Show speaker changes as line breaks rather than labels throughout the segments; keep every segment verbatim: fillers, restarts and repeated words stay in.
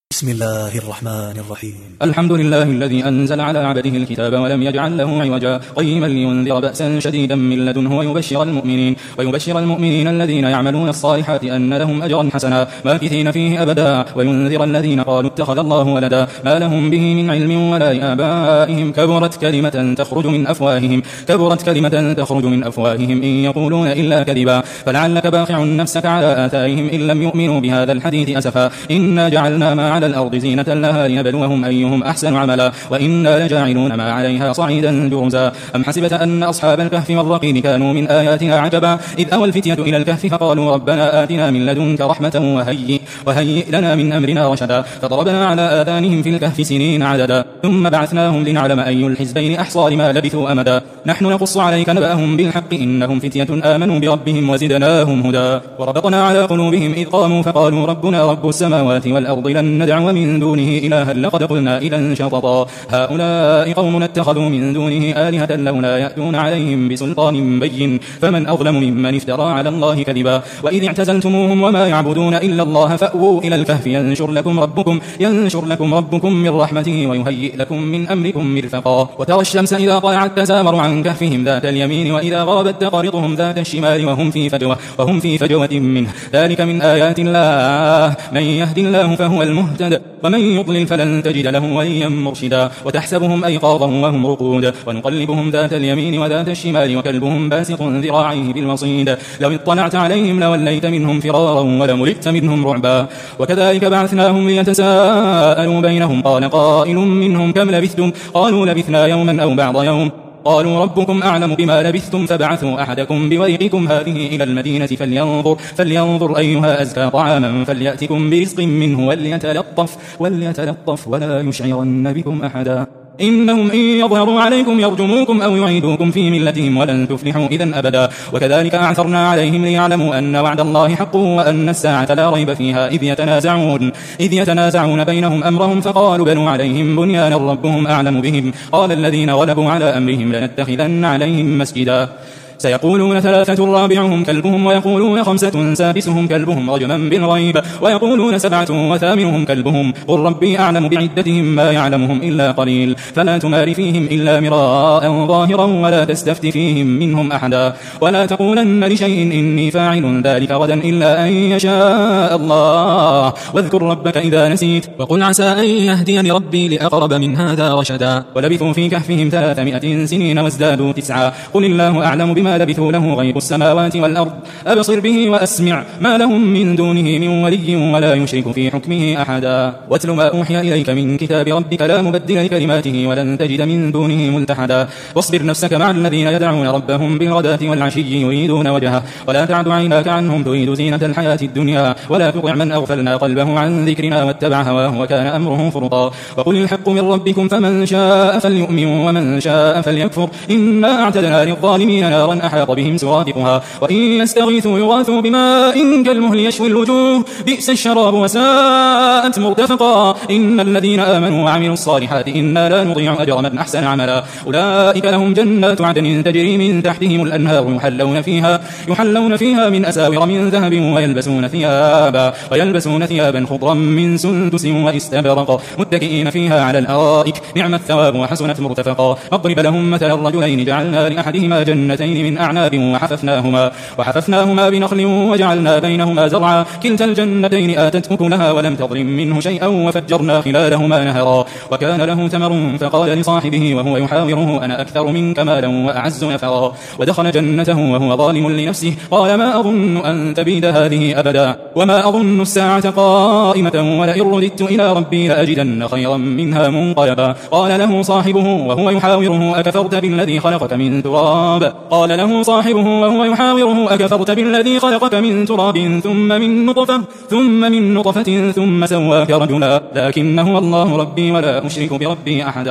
بسم الله الرحمن الرحيم.
الحمد لله الذي أنزل على عبده الكتاب ولم يجعل له عوجا قيما لينذر بأسا شديدا من لدنه ويبشر المؤمنين ويبشر المؤمنين الذين يعملون الصالحات أن لهم أجرا حسنا ماكثين فيه أبدا وينذر الذين قالوا اتخذ الله ولدا ما لهم به من علم ولا لآبائهم كبرت كلمة تخرج من أفواههم كبرت كلمة تخرج من أفواههم إن يقولون إلا كذبا فلعلك باخع نفسك على آثارهم إن لم يؤمنوا بهذا الحديث أسفا إنا جعلنا ما على الأرض زينة لها ليبلوهم أيهم أحسن عملا وإنا لجاعلون ما عليها صعيدا جرزا أم حسبت أن أصحاب الكهف والرقيم كانوا من آياتنا عجبا إذ أوى الفتية إلى الكهف فقالوا ربنا آتنا من لدنك رحمة وهيئ, وهيئ لنا من أمرنا رشدا فضربنا على آذانهم في الكهف سنين عددا ثم بعثناهم لنعلم أي الحزبين أحصى لما لبثوا أمدا نحن نقص عليك نبأهم بالحق إنهم فتية آمنوا بربهم وزدناهم هدى وربطنا على قلوبهم إذ قاموا فقالوا ربنا رب السماوات والأرض لن ندعو من دونه إلها لقد قلنا إذا شططا هؤلاء قوم اتخذوا من دونه آلهة لولا يأتون عليهم بسلطان بين فمن أظلم ممن افترى على الله كذبا وإذ اعتزلتموهم وما يعبدون إلا الله فأووا إلى الكهف ينشر لكم ربكم ينشر لكم ربكم من رحمته ويهيئ لكم من أمركم مرفقا وترى الشمس إذا طلعت تزاور عن كهفهم ذات اليمين وإذا غابت تقرضهم ذات الشمال وهم في فجوة وهم في فجوة منه ذلك من آيات الله من يهد الله فهو المهتد ومن يضلل فلن تجد له وليا مرشدا وتحسبهم أيقاظا وهم رقود ونقلبهم ذات اليمين وذات الشمال وكلبهم باسط ذراعيه بالوصيد لو اطلعت عليهم لوليت منهم فرارا ولملئت منهم رعبا وكذلك بعثناهم ليتساءلوا بينهم قال قائل منهم كم لبثتم قالوا لبثنا يوما أو بعض يوم قالوا ربكم أعلم بما لبثتم فبعثوا أحدكم بورقكم هذه إلى المدينة فلينظر, فلينظر أيها أزكى طعاما فليأتكم برزق منه وليتلطف, وليتلطف ولا يشعرن بكم أحدا إنهم إن يظهروا عليكم يرجموكم أو يعيدوكم في ملتهم ولن تفلحوا إذن أبدا وكذلك أعثرنا عليهم ليعلموا أن وعد الله حق وأن الساعة لا ريب فيها إذ يتنازعون, إذ يتنازعون بينهم أمرهم فقالوا بنوا عليهم بنيانا ربهم أعلم بهم قال الذين غلبوا على أمرهم لنتخذن عليهم مسجدا سيقولون ثلاثة رابعهم كلبهم ويقولون خمسة سادسهم كلبهم رجما بالغيب ويقولون سبعة وثامنهم كلبهم قل ربي أعلم بعدتهم ما يعلمهم إلا قليل فلا تمار فيهم إلا مراء ظاهرا ولا تستفت فيهم منهم أحدا ولا تقولن لشيء إني فاعل ذلك غدا إلا أن يشاء الله واذكر ربك إذا نسيت وقل عسى أن يهديني ربي لأقرب من هذا رشدا ولبثوا في كهفهم ثلاثمائة سنين وازدادوا تسعا قل الله أعلم بما لبثوا له غيب السماوات والأرض أبصر به وأسمع ما لهم من دونه من ولي ولا يشرك في حكمه أحدا واتل ما أوحي إليك من كتاب ربك لا مبدل لكلماته ولن تجد من دونه ملتحدا واصبر نفسك مع الذين يدعون ربهم بالغداة والعشي يريدون وجهه ولا تعد عيناك عنهم تريد زينة الحياة الدنيا ولا تطع من أغفلنا قلبه عن ذكرنا واتبع هواه وكان أمره فرطا وقل الحق من ربكم فمن شاء فليؤمن ومن شاء فليكفر إنا أعتدنا للظالمين نارا أحاط بهم سرادقها وإن يستغيثوا يغاثوا بماء كالمهل يشوي الوجوه بئس الشراب وساءت مرتفقا إن الذين آمنوا وعملوا الصالحات إنا لا نضيع أجر من أحسن عملا أولئك لهم جنات عدن تجري من تحتهم الأنهار يحلون فيها, يحلون فيها من أساور من ذهب ويلبسون ثيابا, ويلبسون ثيابا خضرا من سندس واستبرق متكئين فيها على الأرائك نعم الثواب وحسنت مرتفقا واضرب لهم مثل الرجلين جعلنا لأحدهما جنتين من أعناب وحففناهما, وحففناهما بنخل وجعلنا بينهما زرعا كلتا الجنتين آتت أكلها ولم تظلم منه شيئا وفجرنا خلالهما نهرا وكان له ثمر فقال لصاحبه وهو يحاوره أنا أكثر منك مالا وأعز نفرا ودخل جنته وهو ظالم لنفسه قال ما أظن أن تبيد هذه أبدا وما أظن الساعة قائمة ولئن رددت إلى ربي لأجدن خيرا منها منقلبا قال له صاحبه وهو يحاوره أكفرت بالذي خلقك من تراب قال له صاحبه وهو يحاوره أكفرت بالذي خلقك من تراب ثم من نطفة ثم من نطفة ثم سواك رجلا لكن هو الله ربي ولا أشرك بربي أحدا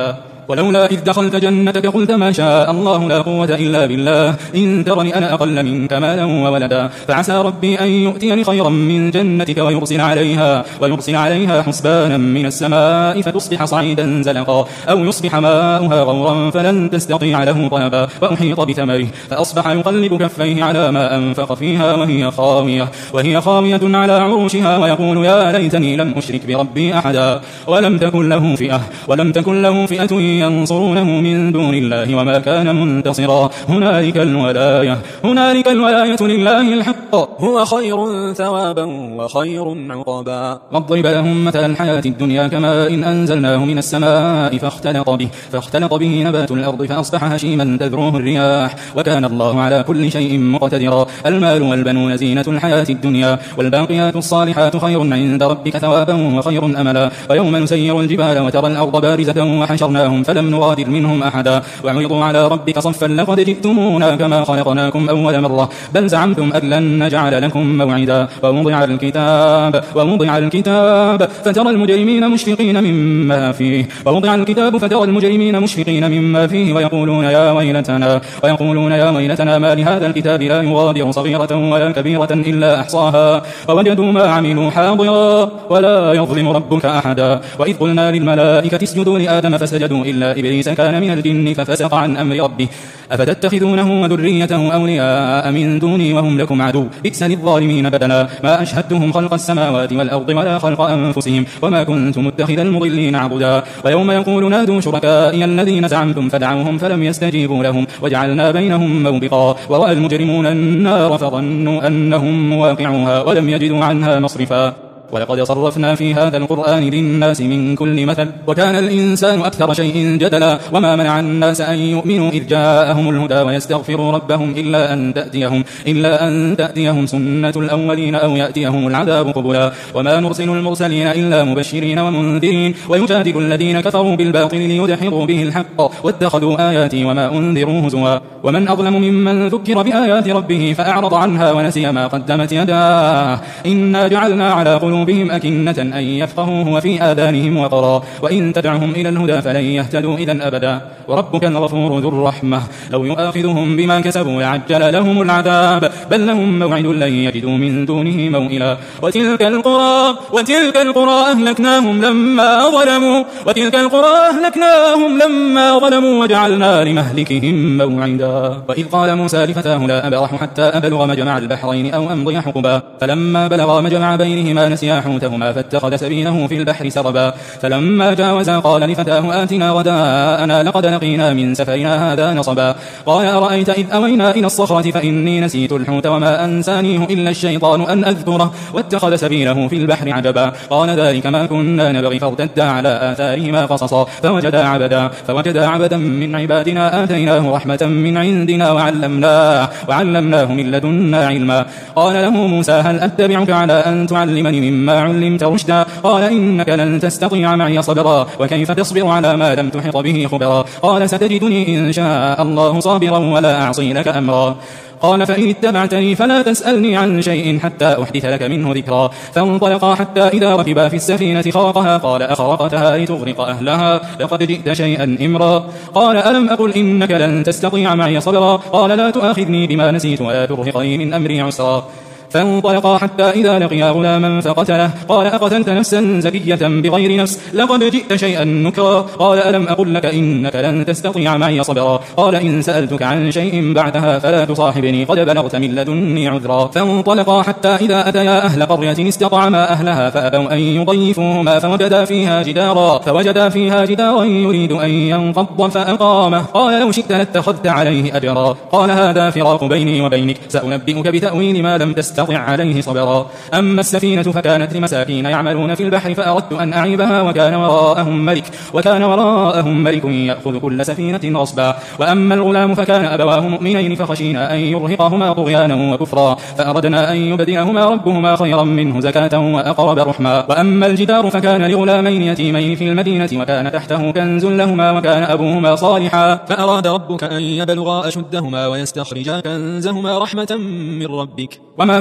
ولولا إذ دخلت جنتك قلت ما شاء الله لا قوة إلا بالله إن ترني أنا أقل منك مالا وولدا فعسى ربي أن يؤتيني خيرا من جنتك ويرسل عليها, ويرسل عليها حسبانا من السماء فتصبح صعيدا زلقا أو يصبح ماؤها غورا فلن تستطيع له طلبا وأحيط بثمره فأصبح يقلب كفيه على ما أنفق فيها وهي خاوية, وهي خاوية على عروشها ويقول يا ليتني لم أشرك بربي أحدا ولم تكن له فئة ولم تكن له فئة ينصرونه من دون الله وما كان منتصرا هنالك الولاية هنالك الولاية لله الحق
هو خير ثوابا وخير عقبا.
واضرب لهم مثل الحياة الدنيا كما إن أنزلناه من السماء فاختلط به فاختلط به نبات الأرض فأصبح هشيما تذروه الرياح وكان الله على كل شيء مقتدرا. المال والبنون زينة الحياة الدنيا والباقيات الصالحات خير عند ربك ثوابا وخير أملا. ويوم نسير الجبال وترى الأرض بارزة وحشرناهم فلم نغادر منهم أحدا وعرضوا على ربك صفا لقد جئتمونا كما خلقناكم أول مرة بل زعمتم أن لن نجعل لكم موعدا. ووضع الكتاب ووضع الكتاب فترى المجرمين مشفقين مما فيه ووضع الكتاب فترى المجرمين مشفقين مما فيه ويقولون يا ويلتنا ويقولون يا ويلتنا ما لهذا الكتاب لا يغادر صغيرة ولا كبيرة إلا أحصاها ووجدوا ما عملوا حاضرا ولا يظلم ربك أحدا. وإذ قلنا للملائكة اسجدوا لآدم فسجدوا إلا إبليس كان من الجن ففسق عن أمر ربه أفتتخذونه وذريته أولياء من دوني وهم لكم عدو بئس للظالمين بدلا. ما أشهدتهم خلق السماوات والأرض ولا خلق أنفسهم وما كنت متخذ المضلين عبدا. ويوم يقول نادوا شركائي الذين زعمتم فدعوهم فلم يستجيبوا لهم وجعلنا بينهم موبقا ورأى المجرمون النار فظنوا أنهم مواقعوها ولم يجدوا عنها مصرفا. ولقد صرفنا في هذا القرآن للناس من كل مثل وكان الإنسان أكثر شيء جدلا. وما منع الناس أن يؤمنوا إذ جاءهم الهدى ويستغفروا ربهم إلا أن تأتيهم, إلا أن تأتيهم سنة الأولين أو يأتيهم العذاب قبلا. وما نرسل المرسلين إلا مبشرين ومنذرين ويجادل الذين كفروا بالباطل ليدحضوا به الحق واتخذوا آياتي وما أنذروا هزوا. ومن أظلم ممن ذكر بآيات ربه فأعرض عنها ونسي ما قدمت يداه إنا جعلنا على قلوبهم بهم أكنة أن يفقهوه وفي آذانهم وقرا وإن تدعهم إلى الهدى فلن يهتدوا إذا أبدا. وربك الغفور ذو الرحمة لو يؤاخذهم بما كسبوا لعجل لهم العذاب بل لهم موعد لن يجدوا من دونه موئلا. وتلك القرى وتلك القرى أهلكناهم لما ظلموا وتلك القرى أهلكناهم لما ظلموا وجعلنا لمهلكهم موعدا. وإذ قال موسى لفتاه لا أبرح حتى أبلغ مجمع البحرين أو أمضي حقبا فلما بلغا مجمع بينهما نسيا حوتهما فاتخذ سبيله في البحر سربا. فلما جاوزا قال لفتاه آتنا غداءنا لقد لقينا من سفرنا هذا نصبا. قال أرأيت إذ أوينا إلى الصخرة فإني نسيت الحوت وما أنسانيه إلا الشيطان أن أذكره واتخذ سبيله في البحر عجبا. قال ذلك ما كنا نبغي فارتدا على آثارهما قصصا فوجدا عبدا فوجدا عبدا من عبادنا آتيناه رحمة من عندنا وعلمناه وعلمناه من لدنا علما. قال له موسى هل أتبعك على أن تعلمني مما علمت رشدا. قال إنك لن تستطيع معي صبرا وكيف تصبر على ما لم تحط به خبرا. قال ستجدني إن شاء الله صابرا ولا أعصي لك أمرا. قال فإن اتبعتني فلا تسألني عن شيء حتى أحدث لك منه ذكرا. فانطلقا حتى إذا ركبا في السفينة خرقها قال أخرقتها لتغرق أهلها لقد جئت شيئا إمرا. قال ألم أقل إنك لن تستطيع معي صبرا. قال لا تؤاخذني بما نسيت ولا ترهقني من أمري عسرا. فانطلقا حتى إذا لقيا غلاما فقتله قال أقتلت نفسا زكية بغير نفس لقد جئت شيئا نكرا. قال ألم أقل لك إنك لن تستطيع معي صبرا. قال إن سألتك عن شيء بعدها فلا تصاحبني قد بلغت من لدني عذرا. فانطلقا حتى إذا أتيا أهل قرية استطعما أهلها فأبوا أن يضيفوهما فوجدا فيها جدارا فوجدا فيها جدارا يريد أن ينقض فأقامه. قال لو شئت لاتخذت عليه أجرا. قال هذا فراق بيني وبينك سأنبئك بتأويل ما لم تستطع عليه صبرا. أما السفينة فكانت لمساكين يعملون في البحر فأردت أن أعيبها وكان وراءهم ملك وكان وراءهم ملك يأخذ كل سفينة غصبا. وأما الغلام فكان أبواه مؤمنين فخشينا أن يرهقهما طغيانا وكفرا فأردنا أن يبدلهما ربهما خيرا منه زكاة وأقرب رحما. وأما الجدار فكان لغلامين يتيمين في المدينة وكان تحته كنز لهما وكان أبوهما صالحا
فأراد ربك أن يبلغا أشدهما ويستخرجا كنزهما رحمة من ربك.
وما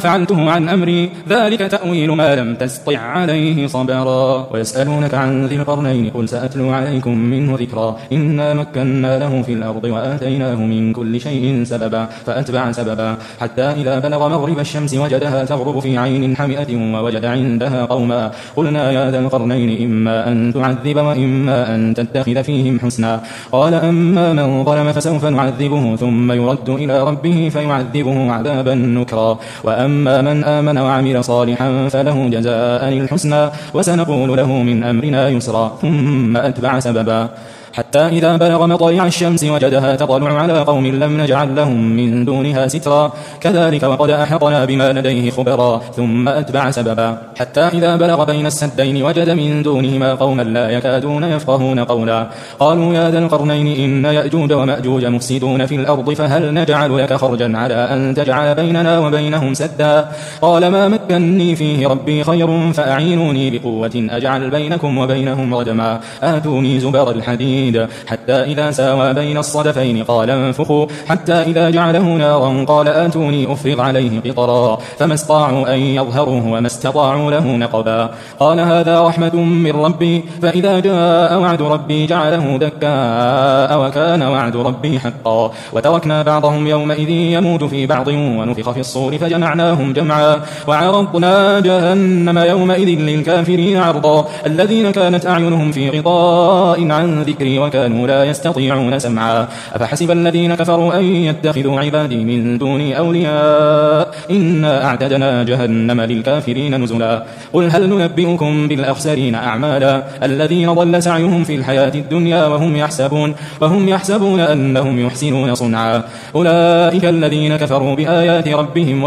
فعلته عن أمري، ذلك تأويل ما لم تستطع عليه صبرا. ويسألونك عن ذي القرنين قل سأتلو عليكم منه ذكرا، إنا مكنا له في الأرض وآتيناه من كل شيء سببا فأتبع سببا حتى إذا بلغ مغرب الشمس وجدها تغرب في عين حمئة ووجد عندها قوما قلنا يا ذا القرنين إما أن تعذب وإما أن تتخذ فيهم حسنا. قال أما من ظلم فسوف نعذبه ثم يرد إلى ربه فيعذبه عذابا نكرا، وأما من آمن وعمل صالحا فله جزاء الحسنى وسنقول له من أمرنا يسرا، ثم أتبع سببا حتى إذا بلغ مطلع الشمس وجدها تطلع على قوم لم نجعل لهم من دونها سترا، كذلك وقد أحطنا بما لديه خبرا، ثم أتبع سببا حتى إذا بلغ بين السدين وجد من دونهما قوما لا يكادون يفقهون قولا، قالوا يا ذا القرنين إن يأجوج ومأجوج مفسدون في الأرض فهل نجعل لك خرجا على أن تجعل بيننا وبينهم سدا، قال ما مكني فيه ربي خير فأعينوني بقوة أجعل بينكم وبينهم ردما، آتوني زبر الحديد حتى إذا ساوى بين الصدفين قال انفخوا حتى إذا جعله نارا قال آتوني أفرغ عليه قطرا، فما استطاعوا أن يظهروه وما استطاعوا له نقبا، قال هذا رحمة من ربي فإذا جاء وعد ربي جعله دكاء وكان وعد ربي حقا، وتركنا بعضهم يومئذ يموت في بعض ونفخ في الصور فجمعناهم جمعا، وعرضنا جهنم يومئذ للكافرين عرضا، الذين كانت أعينهم في غطاء عن ذكري وكانوا لا يستطيعون سمعا، أفحسب الذين كفروا أن يتخذوا عبادي من دوني أولياء إنا أعتدنا جهنم للكافرين نزلا، قل هل ننبئكم بالأخسرين أعمالا الذين ضل سعيهم في الحياة الدنيا وهم يحسبون وهم يحسبون أنهم يحسنون صنعا، أولئك الذين كفروا بآيات ربهم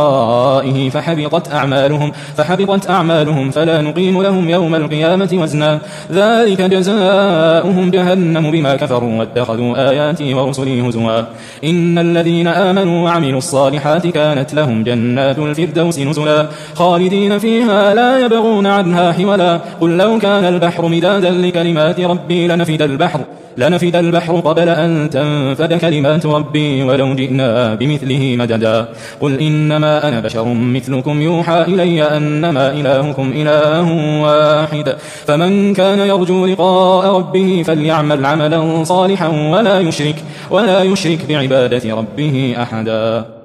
ولقائه فحبطت أعمالهم فحبطت أعمالهم فلا نقيم لهم يوم القيامة وزنا، ذلك جزاؤهم جهنم بما كفروا واتخذوا آياتي ورسلي هزوا، إن الذين آمنوا وعملوا الصالحات كانت لهم جنات الفردوس نزلا خالدين فيها لا يبغون عنها حولا، قل لو كان البحر مدادا لكلمات ربي لنفد البحر لنفد البحر قبل أن تنفد كلمات ربي ولو جئنا بمثله مددا، قل إنما أنا بشر مثلكم يوحى إلي أنما إلهكم إله واحد، فمن كان يرجو لقاء ربه فليعمل عملا صالحا ولا يشرك ولا يشرك بعبادة ربه أحدا.